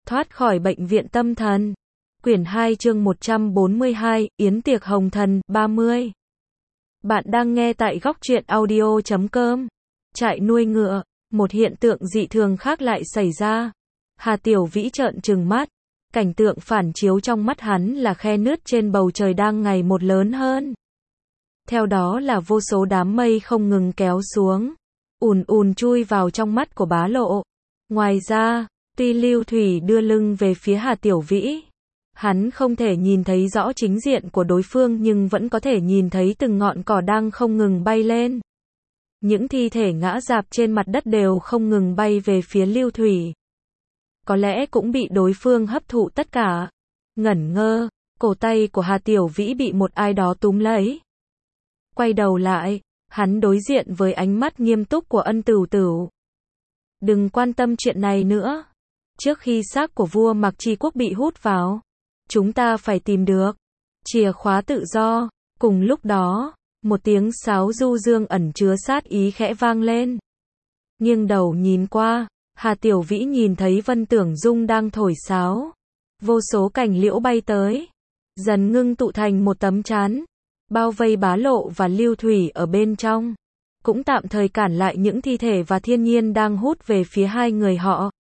Thoát khỏi bệnh viện tâm thần. Quyển 2 chương 142, Yến tiệc hồng thần, 30. Bạn đang nghe tại góc truyện audio.com. Trại nuôi ngựa, một hiện tượng dị thường khác lại xảy ra. Hà Tiểu Vĩ trợn trừng mắt. Cảnh tượng phản chiếu trong mắt hắn là khe nứt trên bầu trời đang ngày một lớn hơn. Theo đó là vô số đám mây không ngừng kéo xuống, ùn ùn chui vào trong mắt của Bá Lộ. Ngoài ra, tuy Lưu Thủy đưa lưng về phía Hà Tiểu Vĩ, hắn không thể nhìn thấy rõ chính diện của đối phương nhưng vẫn có thể nhìn thấy từng ngọn cỏ đang không ngừng bay lên. Những thi thể ngã rạp trên mặt đất đều không ngừng bay về phía Lưu Thủy. Có lẽ cũng bị đối phương hấp thụ tất cả. Ngẩn ngơ, cổ tay của Hà Tiểu Vĩ bị một ai đó túm lấy. Quay đầu lại, hắn đối diện với ánh mắt nghiêm túc của Ân Tửu Tửu. Đừng quan tâm chuyện này nữa. Trước khi xác của vua Mạc Tri Quốc bị hút vào, chúng ta phải tìm được chìa khóa tự do. Cùng lúc đó, một tiếng sáo du dương ẩn chứa sát ý khẽ vang lên. Nghiêng đầu nhìn qua, Hà Tiểu Vĩ nhìn thấy Vân Tưởng Dung đang thổi sáo. Vô số cành liễu bay tới, dần ngưng tụ thành một tấm chắn, bao vây Bá Lộ và Lưu Thủy ở bên trong, cũng tạm thời cản lại những thi thể và thiên nhiên đang hút về phía hai người họ.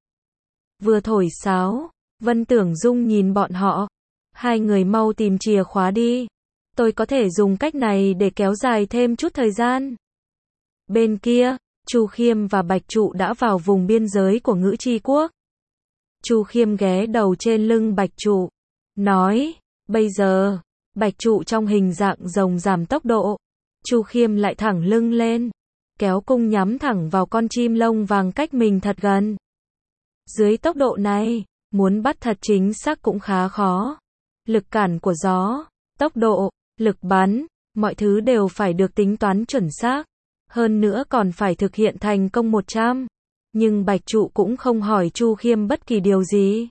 Vừa thổi sáo, Vân Tưởng Dung nhìn bọn họ. Hai người mau tìm chìa khóa đi. Tôi có thể dùng cách này để kéo dài thêm chút thời gian. Bên kia, Chu Khiêm và Bạch Trụ đã vào vùng biên giới của Ngữ Tri Quốc. Chu Khiêm ghé đầu trên lưng Bạch Trụ, nói, bây giờ, Bạch Trụ trong hình dạng rồng giảm tốc độ. Chu Khiêm lại thẳng lưng lên, kéo cung nhắm thẳng vào con chim lông vàng cách mình thật gần. Dưới tốc độ này, muốn bắt thật chính xác cũng khá khó. Lực cản của gió, tốc độ, lực bắn, mọi thứ đều phải được tính toán chuẩn xác. Hơn nữa còn phải thực hiện thành công 100. Nhưng Bạch Trụ cũng không hỏi Chu Khiêm bất kỳ điều gì.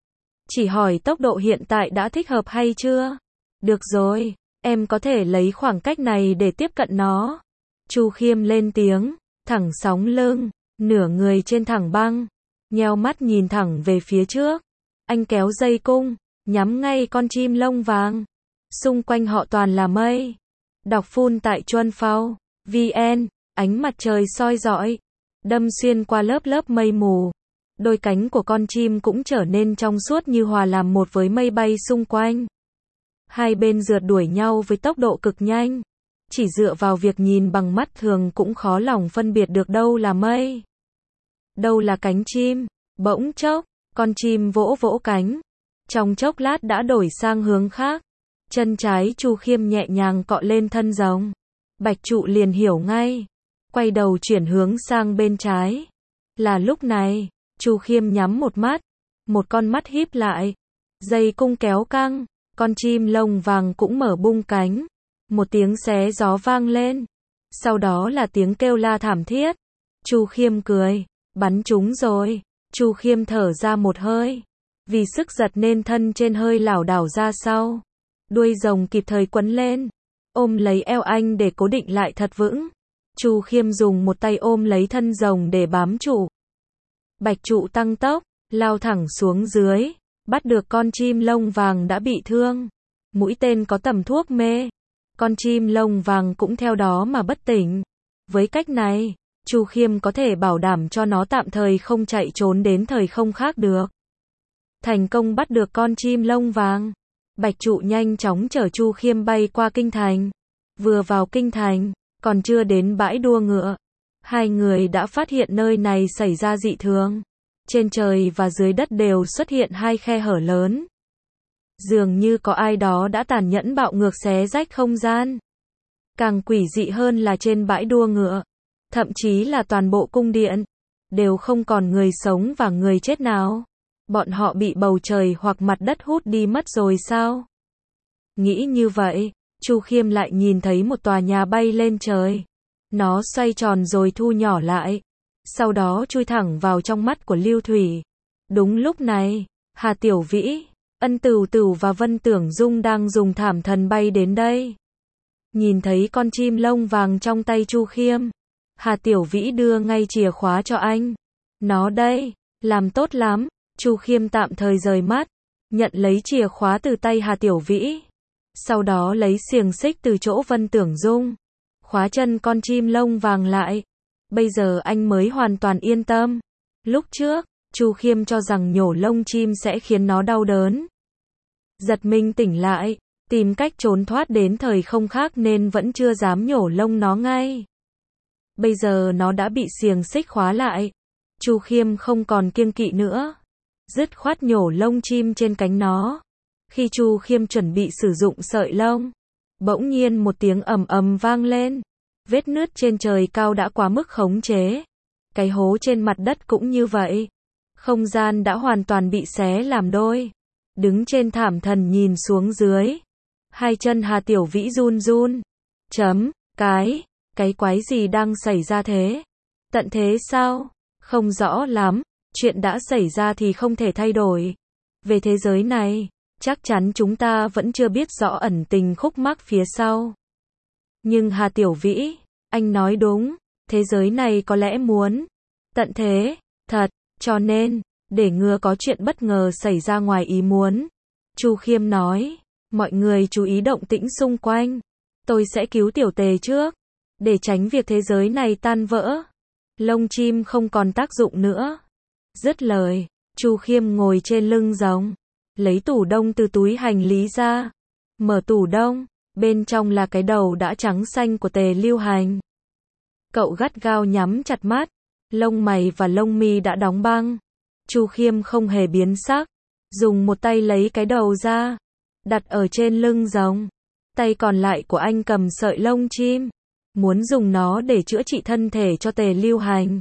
Chỉ hỏi tốc độ hiện tại đã thích hợp hay chưa? Được rồi, em có thể lấy khoảng cách này để tiếp cận nó. Chu Khiêm lên tiếng, thẳng sóng lưng, nửa người trên thẳng băng, nheo mắt nhìn thẳng về phía trước. Anh kéo dây cung, nhắm ngay con chim lông vàng. Xung quanh họ toàn là mây. Đọc phun tại Chuân Phao VN, ánh mặt trời soi rọi, đâm xuyên qua lớp lớp mây mù. Đôi cánh của con chim cũng trở nên trong suốt như hòa làm một với mây bay xung quanh. Hai bên rượt đuổi nhau với tốc độ cực nhanh. Chỉ dựa vào việc nhìn bằng mắt thường cũng khó lòng phân biệt được đâu là mây, đâu là cánh chim. Bỗng chốc, con chim vỗ vỗ cánh. Trong chốc lát đã đổi sang hướng khác. Chân trái Chu Khiêm nhẹ nhàng cọ lên thân rồng. Bạch Trụ liền hiểu ngay, quay đầu chuyển hướng sang bên trái. Là lúc này, Chu Khiêm nhắm một mắt, một con mắt híp lại. Dây cung kéo căng, con chim lông vàng cũng mở bung cánh. Một tiếng xé gió vang lên, sau đó là tiếng kêu la thảm thiết. Chu Khiêm cười, bắn trúng rồi. Chu Khiêm thở ra một hơi, vì sức giật nên thân trên hơi lảo đảo ra sau. Đuôi rồng kịp thời quấn lên, ôm lấy eo anh để cố định lại thật vững. Chu Khiêm dùng một tay ôm lấy thân rồng để bám trụ. Bạch Trụ tăng tốc, lao thẳng xuống dưới, bắt được con chim lông vàng đã bị thương. Mũi tên có tầm thuốc mê. Con chim lông vàng cũng theo đó mà bất tỉnh. Với cách này, Chu Khiêm có thể bảo đảm cho nó tạm thời không chạy trốn đến thời không khác được. Thành công bắt được con chim lông vàng. Bạch Trụ nhanh chóng chở Chu Khiêm bay qua kinh thành. Vừa vào kinh thành, còn chưa đến bãi đua ngựa, hai người đã phát hiện nơi này xảy ra dị thường. Trên trời và dưới đất đều xuất hiện hai khe hở lớn. Dường như có ai đó đã tàn nhẫn bạo ngược xé rách không gian. Càng quỷ dị hơn là trên bãi đua ngựa, thậm chí là toàn bộ cung điện, đều không còn người sống và người chết nào. Bọn họ bị bầu trời hoặc mặt đất hút đi mất rồi sao? Nghĩ như vậy, Chu Khiêm lại nhìn thấy một tòa nhà bay lên trời. Nó xoay tròn rồi thu nhỏ lại, sau đó chui thẳng vào trong mắt của Lưu Thủy. Đúng lúc này, Hà Tiểu Vĩ, Ân Tửu Tửu và Vân Tưởng Dung đang dùng thảm thần bay đến đây. Nhìn thấy con chim lông vàng trong tay Chu Khiêm, Hà Tiểu Vĩ đưa ngay chìa khóa cho anh. Nó đây, làm tốt lắm. Chu Khiêm tạm thời rời mắt, nhận lấy chìa khóa từ tay Hà Tiểu Vĩ. Sau đó lấy xiềng xích từ chỗ Vân Tưởng Dung, khóa chân con chim lông vàng lại. Bây giờ anh mới hoàn toàn yên tâm. Lúc trước, Chu Khiêm cho rằng nhổ lông chim sẽ khiến nó đau đớn. Giật mình tỉnh lại, tìm cách trốn thoát đến thời không khác nên vẫn chưa dám nhổ lông nó ngay. Bây giờ nó đã bị xiềng xích khóa lại. Chu Khiêm không còn kiêng kỵ nữa, dứt khoát nhổ lông chim trên cánh nó. Khi Chu Khiêm chuẩn bị sử dụng sợi lông, bỗng nhiên một tiếng ầm ầm vang lên. Vết nứt trên trời cao đã quá mức khống chế. Cái hố trên mặt đất cũng như vậy. Không gian đã hoàn toàn bị xé làm đôi. Đứng trên thảm thần nhìn xuống dưới. Hai chân Hà Tiểu Vĩ run run. Cái quái gì đang xảy ra thế? Tận thế sao? Không rõ lắm. Chuyện đã xảy ra thì không thể thay đổi. Về thế giới này, chắc chắn chúng ta vẫn chưa biết rõ ẩn tình khúc mắc phía sau. Nhưng Hà Tiểu Vĩ, anh nói đúng, thế giới này có lẽ muốn tận thế, thật, cho nên, để ngừa có chuyện bất ngờ xảy ra ngoài ý muốn. Chu Khiêm nói, mọi người chú ý động tĩnh xung quanh, tôi sẽ cứu Tiểu Tề trước, để tránh việc thế giới này tan vỡ. Lông chim không còn tác dụng nữa. Dứt lời, Chu Khiêm ngồi trên lưng rồng, lấy tủ đông từ túi hành lý ra, mở tủ đông. Bên trong là cái đầu đã trắng xanh của Tề Lưu Hành. Cậu gắt gao nhắm chặt mắt, lông mày và lông mi đã đóng băng. Chu Khiêm không hề biến sắc, dùng một tay lấy cái đầu ra, đặt ở trên lưng rồng. Tay còn lại của anh cầm sợi lông chim, muốn dùng nó để chữa trị thân thể cho Tề Lưu Hành.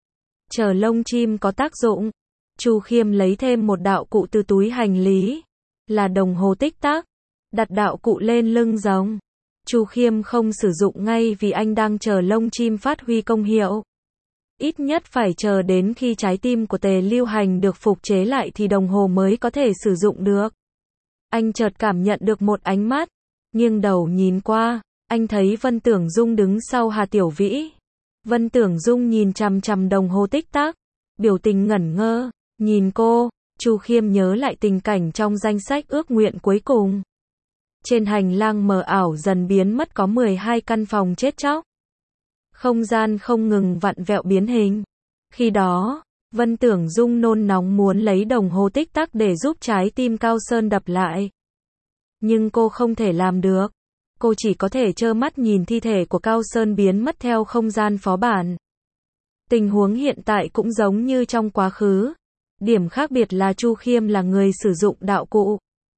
Chờ lông chim có tác dụng, Chu Khiêm lấy thêm một đạo cụ từ túi hành lý, là đồng hồ tích tắc. Đặt đạo cụ lên lưng rồng. Chu Khiêm không sử dụng ngay vì anh đang chờ lông chim phát huy công hiệu. Ít nhất phải chờ đến khi trái tim của Tề Lưu Hành được phục chế lại thì đồng hồ mới có thể sử dụng được. Anh chợt cảm nhận được một ánh mắt, nghiêng đầu nhìn qua, anh thấy Vân Tưởng Dung đứng sau Hà Tiểu Vĩ. Vân Tưởng Dung nhìn chằm chằm đồng hồ tích tắc, biểu tình ngẩn ngơ, nhìn cô. Chu Khiêm nhớ lại tình cảnh trong danh sách ước nguyện cuối cùng. Trên hành lang mờ ảo dần biến mất có 12 căn phòng chết chóc. Không gian không ngừng vặn vẹo biến hình. Khi đó, Vân Tưởng Dung nôn nóng muốn lấy đồng hồ tích tắc để giúp trái tim Cao Sơn đập lại. Nhưng cô không thể làm được. Cô chỉ có thể trơ mắt nhìn thi thể của Cao Sơn biến mất theo không gian phó bản. Tình huống hiện tại cũng giống như trong quá khứ. Điểm khác biệt là Chu Khiêm là người sử dụng đạo cụ.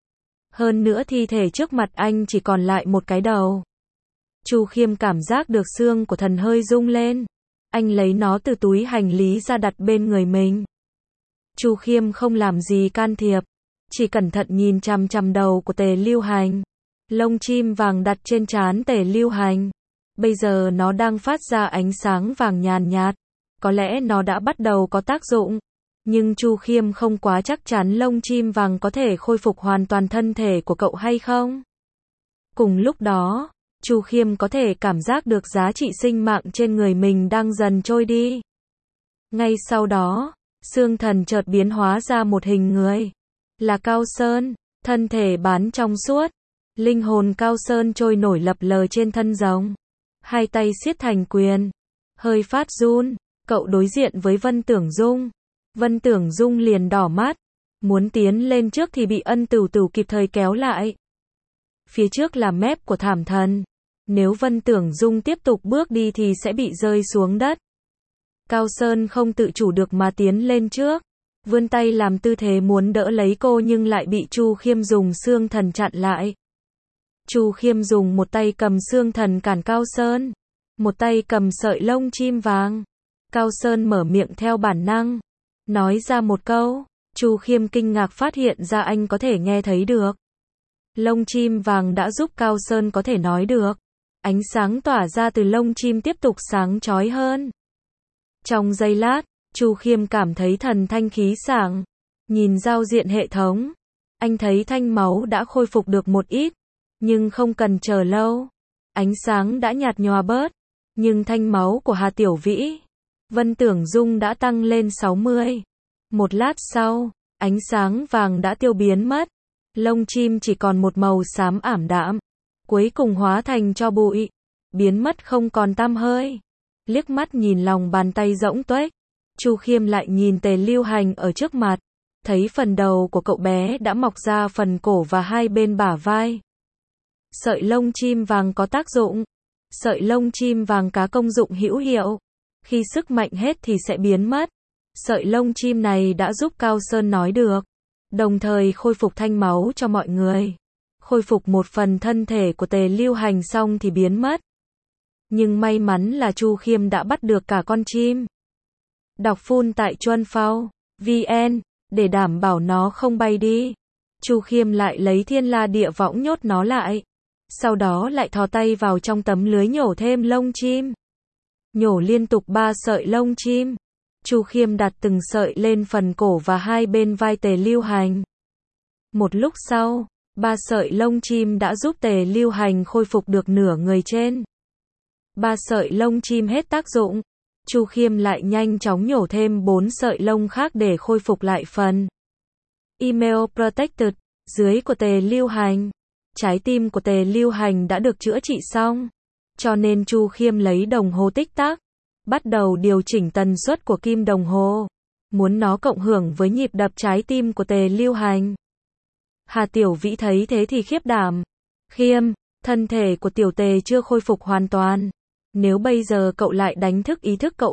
Hơn nữa thi thể trước mặt anh chỉ còn lại một cái đầu. Chu Khiêm cảm giác được xương của thần hơi rung lên. Anh lấy nó từ túi hành lý ra đặt bên người mình. Chu Khiêm không làm gì can thiệp, chỉ cẩn thận nhìn chằm chằm đầu của Tề Lưu Hành. Lông chim vàng đặt trên trán Tề Lưu Hành. Bây giờ nó đang phát ra ánh sáng vàng nhàn nhạt. Có lẽ nó đã bắt đầu có tác dụng. Nhưng Chu Khiêm không quá chắc chắn lông chim vàng có thể khôi phục hoàn toàn thân thể của cậu hay không. Cùng lúc đó, Chu Khiêm có thể cảm giác được giá trị sinh mạng trên người mình đang dần trôi đi. Ngay sau đó, xương thần chợt biến hóa ra một hình người. Là Cao Sơn, thân thể bán trong suốt. Linh hồn Cao Sơn trôi nổi lập lờ trên thân rồng. Hai tay siết thành quyền. Hơi phát run, cậu đối diện với Vân Tưởng Dung. Vân Tưởng Dung liền đỏ mắt, muốn tiến lên trước thì bị Ân Tửu Tửu kịp thời kéo lại. Phía trước là mép của thảm thần. Nếu Vân Tưởng Dung tiếp tục bước đi thì sẽ bị rơi xuống đất. Cao Sơn không tự chủ được mà tiến lên trước, vươn tay làm tư thế muốn đỡ lấy cô nhưng lại bị Chu Khiêm dùng xương thần chặn lại. Chu Khiêm dùng một tay cầm xương thần cản Cao Sơn, một tay cầm sợi lông chim vàng. Cao Sơn mở miệng theo bản năng, nói ra một câu. Chu Khiêm kinh ngạc phát hiện ra anh có thể nghe thấy được. Lông chim vàng đã giúp Cao Sơn có thể nói được. Ánh sáng tỏa ra từ lông chim tiếp tục sáng chói hơn. Trong giây lát, Chu Khiêm cảm thấy thần thanh khí sảng. Nhìn giao diện hệ thống, anh thấy thanh máu đã khôi phục được một ít, nhưng không cần chờ lâu. Ánh sáng đã nhạt nhòa bớt, nhưng thanh máu của Hà Tiểu Vĩ, Vân Tưởng Dung đã tăng lên 60. Một lát sau, Ánh sáng vàng đã tiêu biến mất. Lông chim chỉ còn một màu xám ảm đạm. Cuối cùng hóa thành tro bụi. Biến mất không còn tăm hơi. Liếc mắt nhìn lòng bàn tay rỗng tuếch. Chu Khiêm lại nhìn Tề Lưu Hành ở trước mặt. Thấy phần đầu của cậu bé đã mọc ra phần cổ và hai bên bả vai. Sợi lông chim vàng có tác dụng. Sợi lông chim vàng có công dụng hữu hiệu. Khi sức mạnh hết thì sẽ biến mất. Sợi lông chim này đã giúp Cao Sơn nói được. Đồng thời khôi phục thanh máu cho mọi người. Khôi phục một phần thân thể của Tề Lưu Hành xong thì biến mất. Nhưng may mắn là Chu Khiêm đã bắt được cả con chim. Đọc full tại Chuanphao.vn để đảm bảo nó không bay đi. Chu Khiêm lại lấy Thiên La Địa Võng nhốt nó lại. Sau đó lại thò tay vào trong tấm lưới nhổ thêm lông chim. Nhổ liên tục 3 sợi lông chim. Chu Khiêm đặt từng sợi lên phần cổ và hai bên vai Tề Lưu Hành. Một lúc sau, 3 sợi lông chim đã giúp Tề Lưu Hành khôi phục được nửa người trên. 3 sợi lông chim hết tác dụng. Chu Khiêm lại nhanh chóng nhổ thêm 4 sợi lông khác để khôi phục lại phần Email Protected dưới của Tề Lưu Hành. Trái tim của Tề Lưu Hành đã được chữa trị xong. Cho nên Chu Khiêm lấy đồng hồ tích tắc. Bắt đầu điều chỉnh tần suất của kim đồng hồ. Muốn nó cộng hưởng với nhịp đập trái tim của Tề Lưu Hành. Hà Tiểu Vĩ thấy thế thì khiếp đảm. Khiêm, thân thể của tiểu Tề chưa khôi phục hoàn toàn. Nếu bây giờ cậu lại đánh thức ý thức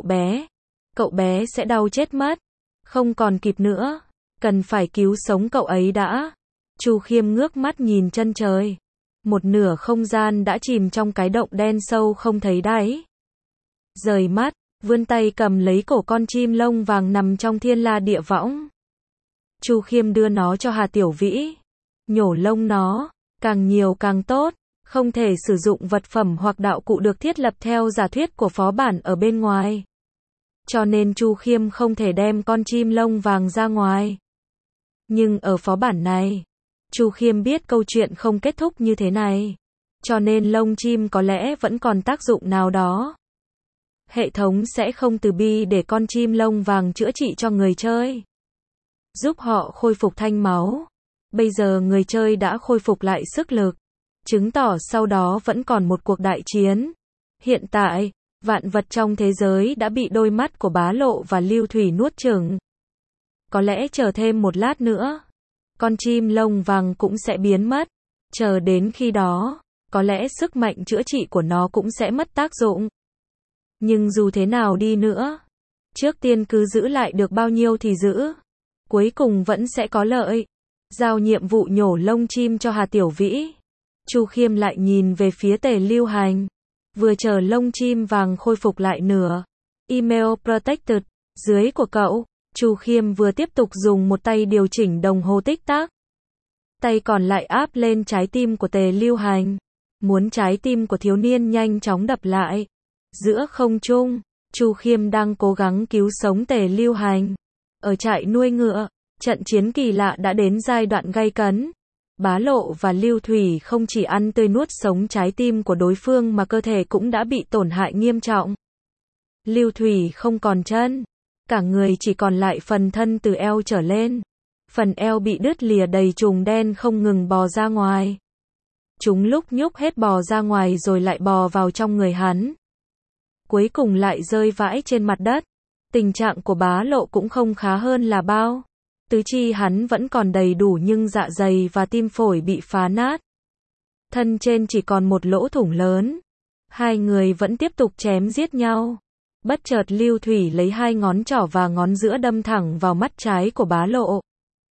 cậu bé sẽ đau chết mất. Không còn kịp nữa. Cần phải cứu sống cậu ấy đã. Chu Khiêm ngước mắt nhìn chân trời. Một nửa không gian đã chìm trong cái động đen sâu không thấy đáy. Rời mắt, vươn tay cầm lấy cổ con chim lông vàng nằm trong Thiên La Địa Võng. Chu Khiêm đưa nó cho Hà Tiểu Vĩ. Nhổ lông nó, càng nhiều càng tốt. Không thể sử dụng vật phẩm hoặc đạo cụ được thiết lập theo giả thuyết của phó bản ở bên ngoài. Cho nên Chu Khiêm không thể đem con chim lông vàng ra ngoài. Nhưng ở phó bản này, Chu Khiêm biết câu chuyện không kết thúc như thế này. Cho nên lông chim có lẽ vẫn còn tác dụng nào đó. Hệ thống sẽ không từ bi để con chim lông vàng chữa trị cho người chơi. Giúp họ khôi phục thanh máu. Bây giờ người chơi đã khôi phục lại sức lực. Chứng tỏ sau đó vẫn còn một cuộc đại chiến. Hiện tại, vạn vật trong thế giới đã bị đôi mắt của Bá Lộ và Lưu Thủy nuốt chửng. Có lẽ chờ thêm một lát nữa, con chim lông vàng cũng sẽ biến mất. Chờ đến khi đó, có lẽ sức mạnh chữa trị của nó cũng sẽ mất tác dụng. Nhưng dù thế nào đi nữa, trước tiên cứ giữ lại được bao nhiêu thì giữ. Cuối cùng vẫn sẽ có lợi. Giao nhiệm vụ nhổ lông chim cho Hà Tiểu Vĩ. Chu Khiêm lại nhìn về phía Tề Lưu Hành. Vừa chờ lông chim vàng khôi phục lại nửa. Email Protected dưới của cậu. Chu Khiêm vừa tiếp tục dùng một tay điều chỉnh đồng hồ tích tắc. Tay còn lại áp lên trái tim của Tề Lưu Hành. Muốn trái tim của thiếu niên nhanh chóng đập lại. Giữa không trung, Chu Khiêm đang cố gắng cứu sống Tề Lưu Hành. Ở trại nuôi ngựa, trận chiến kỳ lạ đã đến giai đoạn gay cấn. Bá Lộ và Lưu Thủy không chỉ ăn tươi nuốt sống trái tim của đối phương mà cơ thể cũng đã bị tổn hại nghiêm trọng. Lưu Thủy không còn chân, cả người chỉ còn lại phần thân từ eo trở lên. Phần eo bị đứt lìa đầy trùng đen không ngừng bò ra ngoài. Chúng lúc nhúc hết bò ra ngoài rồi lại bò vào trong người hắn. Cuối cùng lại rơi vãi trên mặt đất. Tình trạng của Bá Lộ cũng không khá hơn là bao. Tứ chi hắn vẫn còn đầy đủ nhưng dạ dày và tim phổi bị phá nát. Thân trên chỉ còn một lỗ thủng lớn. Hai người vẫn tiếp tục chém giết nhau. Bất chợt Lưu Thủy lấy hai ngón trỏ và ngón giữa đâm thẳng vào mắt trái của Bá Lộ.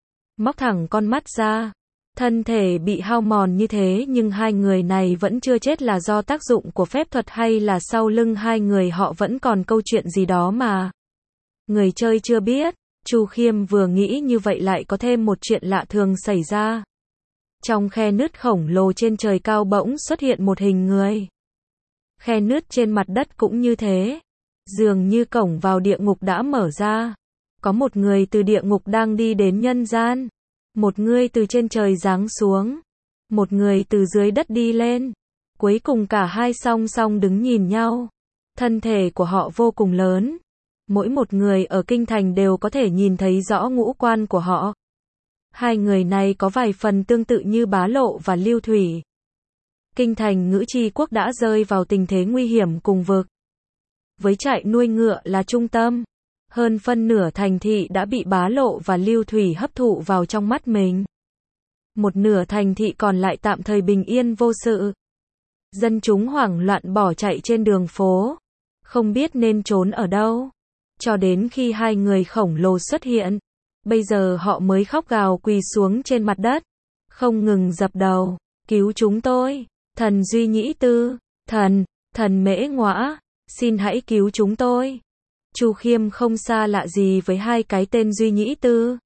Móc thẳng con mắt ra. Thân thể bị hao mòn như thế nhưng hai người này vẫn chưa chết là do tác dụng của phép thuật hay là sau lưng hai người họ vẫn còn câu chuyện gì đó mà người chơi chưa biết. Chu Khiêm vừa nghĩ như vậy lại có thêm một chuyện lạ thường xảy ra. Trong khe nứt khổng lồ trên trời cao bỗng xuất hiện một hình người. Khe nứt trên mặt đất cũng như thế. Dường như cổng vào địa ngục đã mở ra. Có một người từ địa ngục đang đi đến nhân gian. Một người từ trên trời giáng xuống. Một người từ dưới đất đi lên. Cuối cùng cả hai song song đứng nhìn nhau. Thân thể của họ vô cùng lớn. Mỗi một người ở kinh thành đều có thể nhìn thấy rõ ngũ quan của họ. Hai người này có vài phần tương tự như Bá Lộ và Lưu Thủy. Kinh thành Ngữ Chi quốc đã rơi vào tình thế nguy hiểm cùng vực. Với trại nuôi ngựa là trung tâm, hơn phân nửa thành thị đã bị Bá Lộ và Lưu Thủy hấp thụ vào trong mắt mình. Một nửa thành thị còn lại tạm thời bình yên vô sự. Dân chúng hoảng loạn bỏ chạy trên đường phố, không biết nên trốn ở đâu. Cho đến khi hai người khổng lồ xuất hiện, bây giờ họ mới khóc gào quỳ xuống trên mặt đất, không ngừng dập đầu, cứu chúng tôi, thần Duy Nhĩ Tư, thần Mễ Ngõa, xin hãy cứu chúng tôi. Chu Khiêm không xa lạ gì với hai cái tên Duy Nhĩ Tư.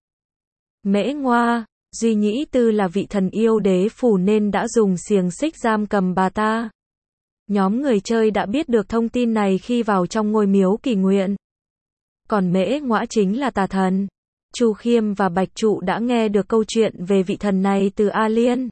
Mễ Ngõa, Duy Nhĩ Tư là vị thần yêu đế phủ nên đã dùng xiềng xích giam cầm bà ta. Nhóm người chơi đã biết được thông tin này khi vào trong ngôi miếu kỳ nguyện. Còn Mễ Ngõa chính là tà thần. Chu Khiêm và Bạch Trụ đã nghe được câu chuyện về vị thần này từ A Liên.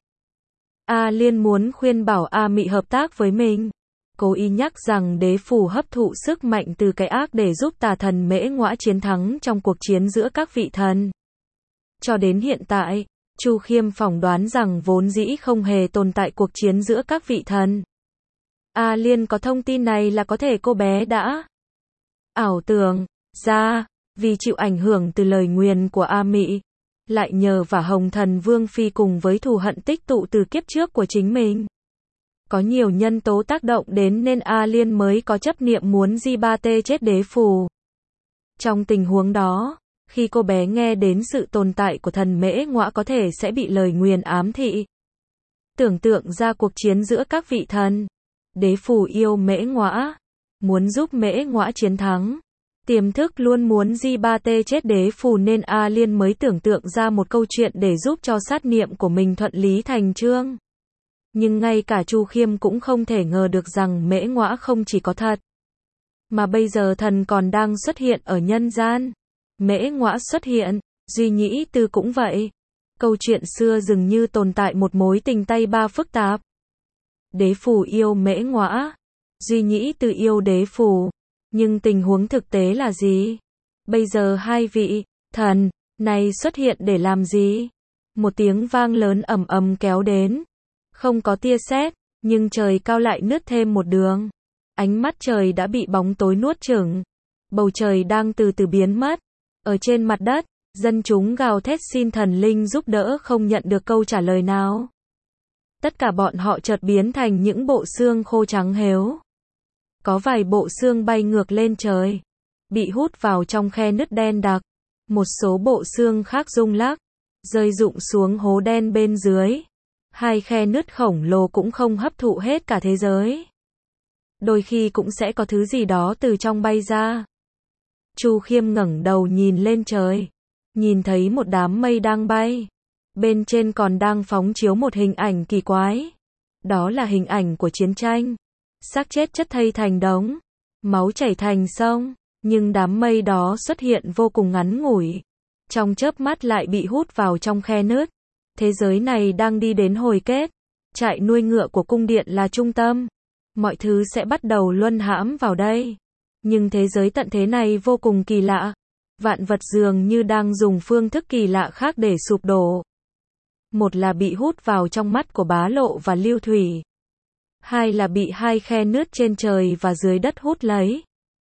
A Liên muốn khuyên bảo A Mị hợp tác với mình. Cố ý nhắc rằng đế phủ hấp thụ sức mạnh từ cái ác để giúp tà thần Mễ Ngõa chiến thắng trong cuộc chiến giữa các vị thần. Cho đến hiện tại, Chu Khiêm phỏng đoán rằng vốn dĩ không hề tồn tại cuộc chiến giữa các vị thần. A Liên có thông tin này là có thể cô bé đã ảo tưởng ra, vì chịu ảnh hưởng từ lời nguyền của A Mị, lại nhờ vả Hồng Thần Vương Phi cùng với thù hận tích tụ từ kiếp trước của chính mình. Có nhiều nhân tố tác động đến nên A Liên mới có chấp niệm muốn Di-ba-tê chết đế phù. Trong tình huống đó, khi cô bé nghe đến sự tồn tại của thần Mễ Ngõa có thể sẽ bị lời nguyền ám thị. Tưởng tượng ra cuộc chiến giữa các vị thần. Đế phủ yêu Mễ Ngõa, muốn giúp Mễ Ngõa chiến thắng. Tiềm thức luôn muốn Di-ba-tê chết đế phù nên A Liên mới tưởng tượng ra một câu chuyện để giúp cho sát niệm của mình thuận lý thành chương. Nhưng ngay cả Chu Khiêm cũng không thể ngờ được rằng Mễ Ngõa không chỉ có thật, mà bây giờ thần còn đang xuất hiện ở nhân gian. Mễ Ngõa xuất hiện, Duy Nhĩ Tư cũng vậy. Câu chuyện xưa dường như tồn tại một mối tình tay ba phức tạp. Đế phủ yêu Mễ Ngõa, Duy Nhĩ Tư yêu đế phủ. Nhưng tình huống thực tế là gì? Bây giờ hai vị thần này xuất hiện để làm gì? Một tiếng vang lớn ầm ầm kéo đến. Không có tia sét, nhưng trời cao lại nứt thêm một đường. Ánh mắt trời đã bị bóng tối nuốt chửng. Bầu trời đang từ từ biến mất. Ở trên mặt đất, dân chúng gào thét xin thần linh giúp đỡ không nhận được câu trả lời nào. Tất cả bọn họ chợt biến thành những bộ xương khô trắng héo. Có vài bộ xương bay ngược lên trời, bị hút vào trong khe nứt đen đặc. Một số bộ xương khác rung lắc, rơi rụng xuống hố đen bên dưới. Hai khe nứt khổng lồ cũng không hấp thụ hết cả thế giới. Đôi khi cũng sẽ có thứ gì đó từ trong bay ra. Chu Khiêm ngẩng đầu nhìn lên trời, nhìn thấy một đám mây đang bay. Bên trên còn đang phóng chiếu một hình ảnh kỳ quái. Đó là hình ảnh của chiến tranh. Xác chết chất thây thành đống, máu chảy thành sông, nhưng đám mây đó xuất hiện vô cùng ngắn ngủi. Trong chớp mắt lại bị hút vào trong khe nứt. Thế giới này đang đi đến hồi kết. Trại nuôi ngựa của cung điện là trung tâm. Mọi thứ sẽ bắt đầu luân hãm vào đây. Nhưng thế giới tận thế này vô cùng kỳ lạ. Vạn vật dường như đang dùng phương thức kỳ lạ khác để sụp đổ. Một là bị hút vào trong mắt của Bá Lộ và Lưu Thủy. Hai là bị hai khe nứt trên trời và dưới đất hút lấy.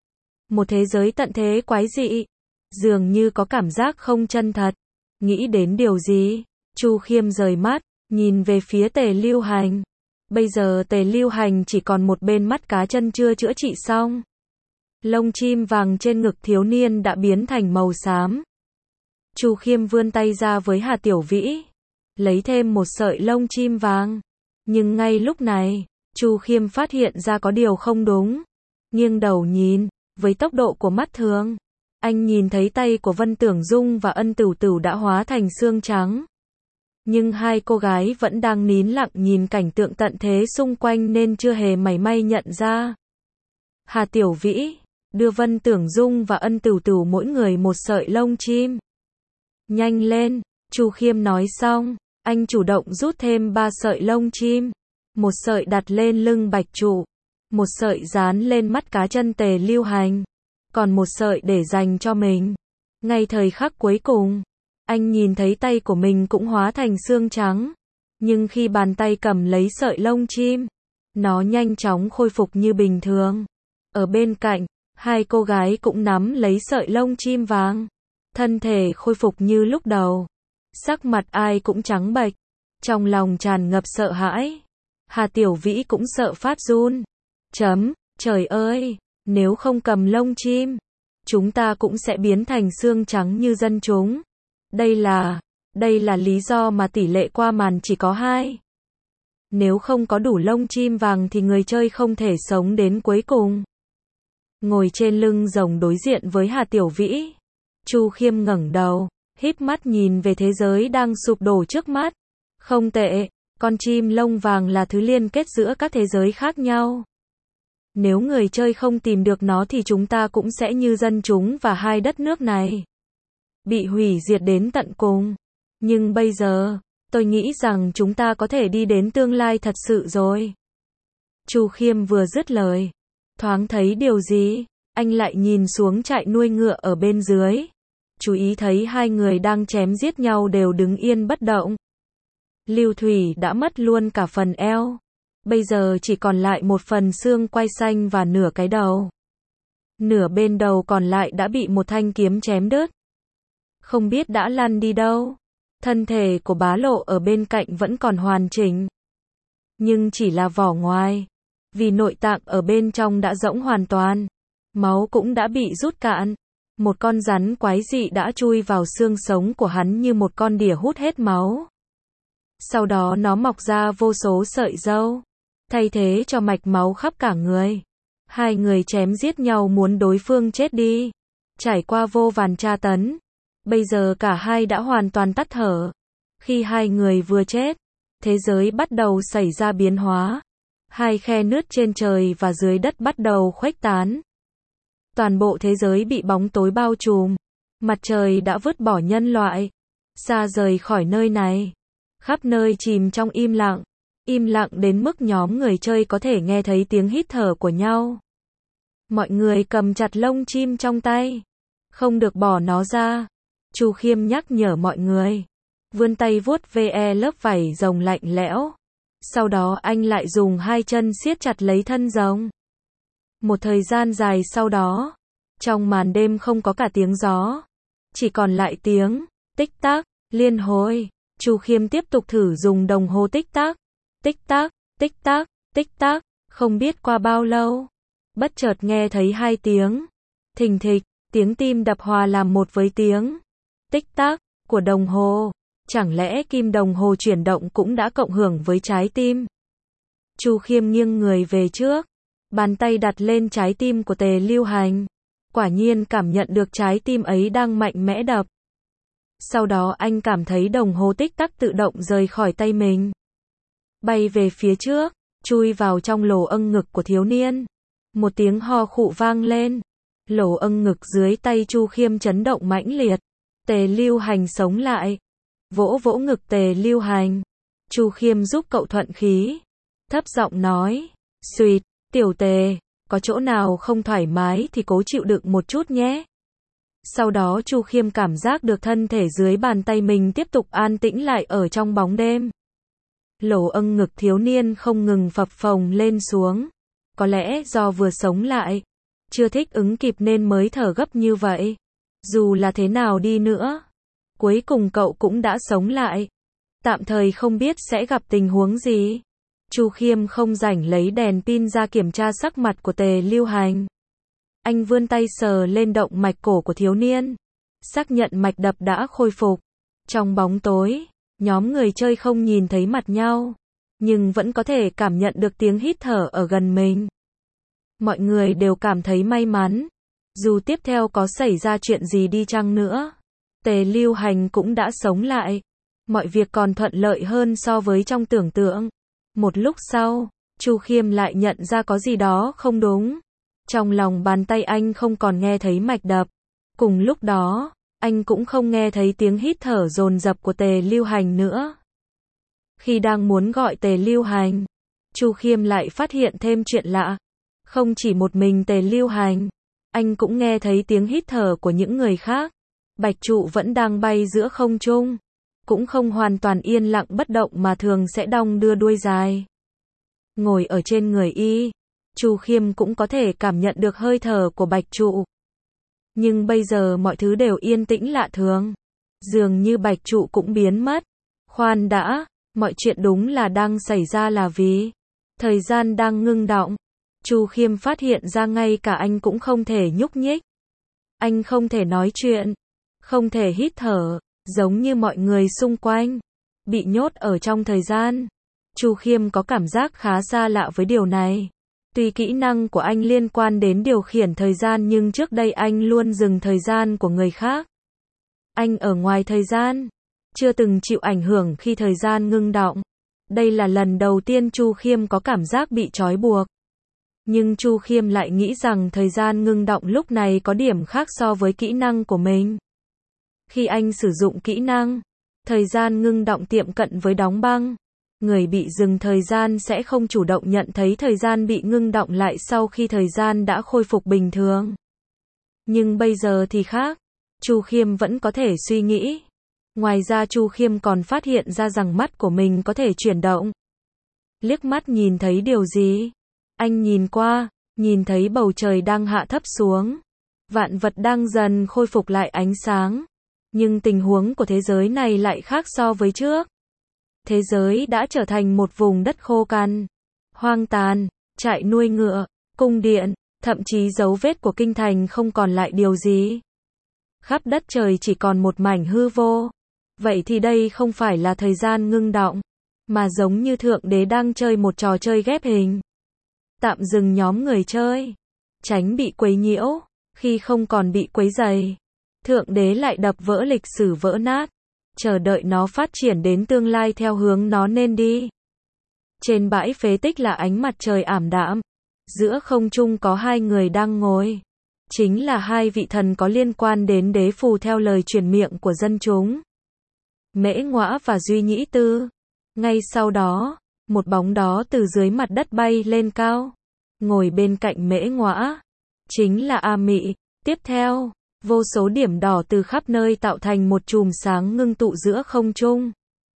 Một thế giới tận thế quái dị. Dường như có cảm giác không chân thật. Nghĩ đến điều gì? Chu Khiêm rời mắt, nhìn về phía Tề Lưu Hành. Bây giờ Tề Lưu Hành chỉ còn một bên mắt cá chân chưa chữa trị xong. Lông chim vàng trên ngực thiếu niên đã biến thành màu xám. Chu Khiêm vươn tay ra với Hà Tiểu Vĩ, lấy thêm một sợi lông chim vàng. Nhưng ngay lúc này, Chu Khiêm phát hiện ra có điều không đúng. Nghiêng đầu nhìn, với tốc độ của mắt thường, anh nhìn thấy tay của Vân Tưởng Dung và Ân Tửu Tửu đã hóa thành xương trắng. Nhưng hai cô gái vẫn đang nín lặng nhìn cảnh tượng tận thế xung quanh nên chưa hề mảy may nhận ra. Hà Tiểu Vĩ đưa Vân Tưởng Dung và Ân Tửu Tửu mỗi người một sợi lông chim. Nhanh lên, Chu Khiêm nói xong, anh chủ động rút thêm 3 sợi lông chim. Một sợi đặt lên lưng Bạch Trụ, một sợi dán lên mắt cá chân Tề Lưu Hành, còn một sợi để dành cho mình. Ngay thời khắc cuối cùng, Anh nhìn thấy tay của mình cũng hóa thành xương trắng. Nhưng khi bàn tay cầm lấy sợi lông chim, nó nhanh chóng khôi phục như bình thường. Ở bên cạnh, hai cô gái cũng nắm lấy sợi lông chim vàng. Thân thể khôi phục như lúc đầu. Sắc mặt ai cũng trắng bệch. Trong lòng tràn ngập sợ hãi. Hà Tiểu Vĩ cũng sợ phát run. Trời ơi, nếu không cầm lông chim, chúng ta cũng sẽ biến thành xương trắng như dân chúng. Đây là lý do mà tỷ lệ qua màn chỉ có 2. Nếu không có đủ lông chim vàng thì người chơi không thể sống đến cuối cùng. Ngồi trên lưng rồng đối diện với Hà Tiểu Vĩ, Chu Khiêm ngẩng đầu, híp mắt nhìn về thế giới đang sụp đổ trước mắt. Không tệ, con chim lông vàng là thứ liên kết giữa các thế giới khác nhau. Nếu người chơi không tìm được nó thì chúng ta cũng sẽ như dân chúng và hai đất nước này bị hủy diệt đến tận cùng. Nhưng bây giờ, tôi nghĩ rằng chúng ta có thể đi đến tương lai thật sự rồi. Chu Khiêm vừa dứt lời, thoáng thấy điều gì, anh lại nhìn xuống trại nuôi ngựa ở bên dưới. Chú ý thấy hai người đang chém giết nhau đều đứng yên bất động. Lưu Thủy đã mất luôn cả phần eo. Bây giờ chỉ còn lại một phần xương quai xanh và nửa cái đầu. Nửa bên đầu còn lại đã bị một thanh kiếm chém đứt. Không biết đã lăn đi đâu. Thân thể của Bá Lộ ở bên cạnh vẫn còn hoàn chỉnh. Nhưng chỉ là vỏ ngoài. Vì nội tạng ở bên trong đã rỗng hoàn toàn. Máu cũng đã bị rút cạn. Một con rắn quái dị đã chui vào xương sống của hắn như một con đỉa hút hết máu. Sau đó nó mọc ra vô số sợi râu, thay thế cho mạch máu khắp cả người. Hai người chém giết nhau muốn đối phương chết đi. Trải qua vô vàn tra tấn. Bây giờ cả hai đã hoàn toàn tắt thở. Khi hai người vừa chết, thế giới bắt đầu xảy ra biến hóa. Hai khe nứt trên trời và dưới đất bắt đầu khuếch tán. Toàn bộ thế giới bị bóng tối bao trùm. Mặt trời đã vứt bỏ nhân loại. Xa rời khỏi nơi này. Khắp nơi chìm trong im lặng. Im lặng đến mức nhóm người chơi có thể nghe thấy tiếng hít thở của nhau. Mọi người cầm chặt lông chim trong tay. Không được bỏ nó ra. Chu Khiêm nhắc nhở mọi người. Vươn tay vuốt ve lớp vảy rồng lạnh lẽo. Sau đó anh lại dùng hai chân siết chặt lấy thân rồng. Một thời gian dài sau đó, trong màn đêm không có cả tiếng gió. Chỉ còn lại tiếng tích tắc, liên hồi. Chu Khiêm tiếp tục thử dùng đồng hồ tích tắc. Tích tắc, tích tắc, tích tắc. Không biết qua bao lâu, bất chợt nghe thấy hai tiếng thình thịch, tiếng tim đập hòa làm một với tiếng tích tắc của đồng hồ. Chẳng lẽ kim đồng hồ chuyển động cũng đã cộng hưởng với trái tim? Chu Khiêm nghiêng người về trước, bàn tay đặt lên trái tim của Tề Lưu Hành. Quả nhiên cảm nhận được trái tim ấy đang mạnh mẽ đập. Sau đó anh cảm thấy đồng hồ tích tắc tự động rời khỏi tay mình, bay về phía trước, chui vào trong lỗ âng ngực của thiếu niên. Một tiếng ho khụ vang lên. Lỗ âng ngực dưới tay Chu Khiêm chấn động mãnh liệt. Tề Lưu Hành sống lại. Vỗ vỗ ngực Tề Lưu Hành. Chu Khiêm giúp cậu thuận khí. Thấp giọng nói. Xuyệt, tiểu Tề, có chỗ nào không thoải mái thì cố chịu đựng một chút nhé. Sau đó Chu Khiêm cảm giác được thân thể dưới bàn tay mình tiếp tục an tĩnh lại ở trong bóng đêm. Lỗ âng ngực thiếu niên không ngừng phập phồng lên xuống. Có lẽ do vừa sống lại, chưa thích ứng kịp nên mới thở gấp như vậy. Dù là thế nào đi nữa, cuối cùng cậu cũng đã sống lại. Tạm thời không biết sẽ gặp tình huống gì. Chu Khiêm không rảnh lấy đèn pin ra kiểm tra sắc mặt của Tề Lưu Hành. Anh vươn tay sờ lên động mạch cổ của thiếu niên, xác nhận mạch đập đã khôi phục. Trong bóng tối, nhóm người chơi không nhìn thấy mặt nhau, nhưng vẫn có thể cảm nhận được tiếng hít thở ở gần mình. Mọi người đều cảm thấy may mắn. Dù tiếp theo có xảy ra chuyện gì đi chăng nữa, Tề Lưu Hành cũng đã sống lại. Mọi việc còn thuận lợi hơn so với trong tưởng tượng. Một lúc sau, Chu Khiêm lại nhận ra có gì đó không đúng. Trong lòng bàn tay anh không còn nghe thấy mạch đập. Cùng lúc đó, anh cũng không nghe thấy tiếng hít thở dồn dập của Tề Lưu Hành nữa. Khi đang muốn gọi Tề Lưu Hành, Chu Khiêm lại phát hiện thêm chuyện lạ. Không chỉ một mình Tề Lưu Hành, anh cũng nghe thấy tiếng hít thở của những người khác. Bạch trụ vẫn đang bay giữa không trung, cũng không hoàn toàn yên lặng bất động mà thường sẽ đong đưa đuôi dài. Ngồi ở trên người y, Chu Khiêm cũng có thể cảm nhận được hơi thở của bạch trụ. Nhưng bây giờ mọi thứ đều yên tĩnh lạ thường. Dường như bạch trụ cũng biến mất. Khoan đã, mọi chuyện đúng là đang xảy ra là vì thời gian đang ngưng đọng. Chu Khiêm phát hiện ra ngay cả anh cũng không thể nhúc nhích. Anh không thể nói chuyện, không thể hít thở, giống như mọi người xung quanh bị nhốt ở trong thời gian. Chu Khiêm có cảm giác khá xa lạ với điều này. Tuy kỹ năng của anh liên quan đến điều khiển thời gian nhưng trước đây anh luôn dừng thời gian của người khác. Anh ở ngoài thời gian, chưa từng chịu ảnh hưởng khi thời gian ngưng đọng. Đây là lần đầu tiên Chu Khiêm có cảm giác bị trói buộc. Nhưng Chu Khiêm lại nghĩ rằng thời gian ngưng đọng lúc này có điểm khác so với kỹ năng của mình. Khi anh sử dụng kỹ năng, thời gian ngưng đọng tiệm cận với đóng băng. Người bị dừng thời gian sẽ không chủ động nhận thấy thời gian bị ngưng đọng lại sau khi thời gian đã khôi phục bình thường. Nhưng bây giờ thì khác. Chu Khiêm vẫn có thể suy nghĩ. Ngoài ra Chu Khiêm còn phát hiện ra rằng mắt của mình có thể chuyển động. Liếc mắt nhìn thấy điều gì? Anh nhìn qua, nhìn thấy bầu trời đang hạ thấp xuống. Vạn vật đang dần khôi phục lại ánh sáng. Nhưng tình huống của thế giới này lại khác so với trước. Thế giới đã trở thành một vùng đất khô cằn, hoang tàn, trại nuôi ngựa, cung điện, thậm chí dấu vết của kinh thành không còn lại điều gì. Khắp đất trời chỉ còn một mảnh hư vô. Vậy thì đây không phải là thời gian ngưng đọng, mà giống như Thượng Đế đang chơi một trò chơi ghép hình. Tạm dừng nhóm người chơi, tránh bị quấy nhiễu, khi không còn bị quấy rầy. Thượng Đế lại đập vỡ lịch sử vỡ nát, chờ đợi nó phát triển đến tương lai theo hướng nó nên đi. Trên bãi phế tích là ánh mặt trời ảm đạm, giữa không trung có hai người đang ngồi. Chính là hai vị thần có liên quan đến đế phù theo lời truyền miệng của dân chúng. Mễ Ngõa và Duy Nhĩ Tư. Ngay sau đó, một bóng đó từ dưới mặt đất bay lên cao, ngồi bên cạnh Mễ Ngõa. Chính là A Mị. Tiếp theo, vô số điểm đỏ từ khắp nơi tạo thành một chùm sáng ngưng tụ giữa không trung.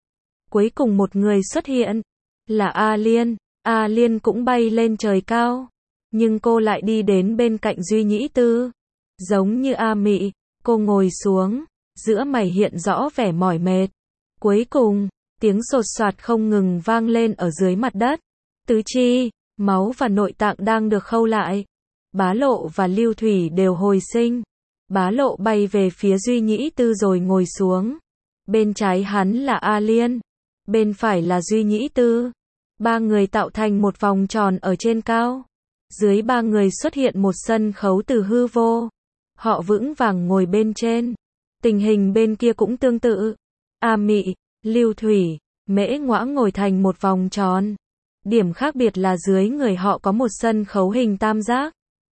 Cuối cùng một người xuất hiện, là A Liên. A Liên cũng bay lên trời cao, nhưng cô lại đi đến bên cạnh Duy Nhĩ Tư. Giống như A Mị, cô ngồi xuống, giữa mày hiện rõ vẻ mỏi mệt. Cuối cùng, tiếng sột soạt không ngừng vang lên ở dưới mặt đất. Tứ chi, máu và nội tạng đang được khâu lại. Bá Lộ và Lưu Thủy đều hồi sinh. Bá Lộ bay về phía Duy Nhĩ Tư rồi ngồi xuống. Bên trái hắn là A Liên, bên phải là Duy Nhĩ Tư. Ba người tạo thành một vòng tròn ở trên cao. Dưới ba người xuất hiện một sân khấu từ hư vô. Họ vững vàng ngồi bên trên. Tình hình bên kia cũng tương tự. A Mị, Lưu Thủy, Mễ Ngõa ngồi thành một vòng tròn. Điểm khác biệt là dưới người họ có một sân khấu hình tam giác.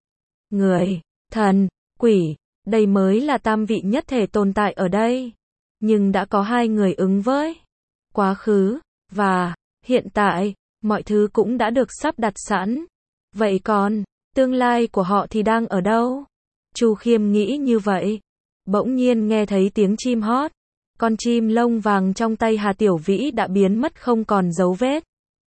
Người, thần, quỷ, đây mới là tam vị nhất thể tồn tại ở đây. Nhưng đã có hai người ứng với quá khứ và hiện tại, mọi thứ cũng đã được sắp đặt sẵn. Vậy còn, tương lai của họ thì đang ở đâu? Chu Khiêm nghĩ như vậy. Bỗng nhiên nghe thấy tiếng chim hót. Con chim lông vàng trong tay Hà Tiểu Vĩ đã biến mất không còn dấu vết.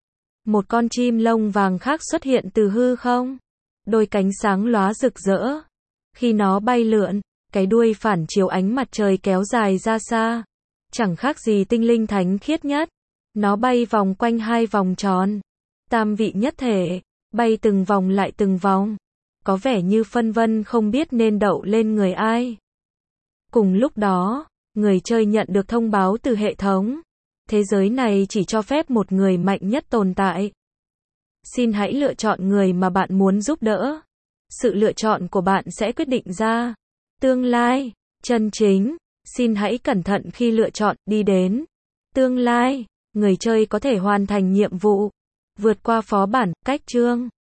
Một con chim lông vàng khác xuất hiện từ hư không. Đôi cánh sáng lóa rực rỡ. Khi nó bay lượn, cái đuôi phản chiếu ánh mặt trời kéo dài ra xa. Chẳng khác gì tinh linh thánh khiết nhất. Nó bay vòng quanh hai vòng tròn. Tam vị nhất thể, bay từng vòng lại từng vòng. Có vẻ như phân vân không biết nên đậu lên người ai. Cùng lúc đó, người chơi nhận được thông báo từ hệ thống. Thế giới này chỉ cho phép một người mạnh nhất tồn tại. Xin hãy lựa chọn người mà bạn muốn giúp đỡ. Sự lựa chọn của bạn sẽ quyết định ra tương lai chân chính. Xin hãy cẩn thận khi lựa chọn đi đến tương lai. Người chơi có thể hoàn thành nhiệm vụ, vượt qua phó bản, cách chương.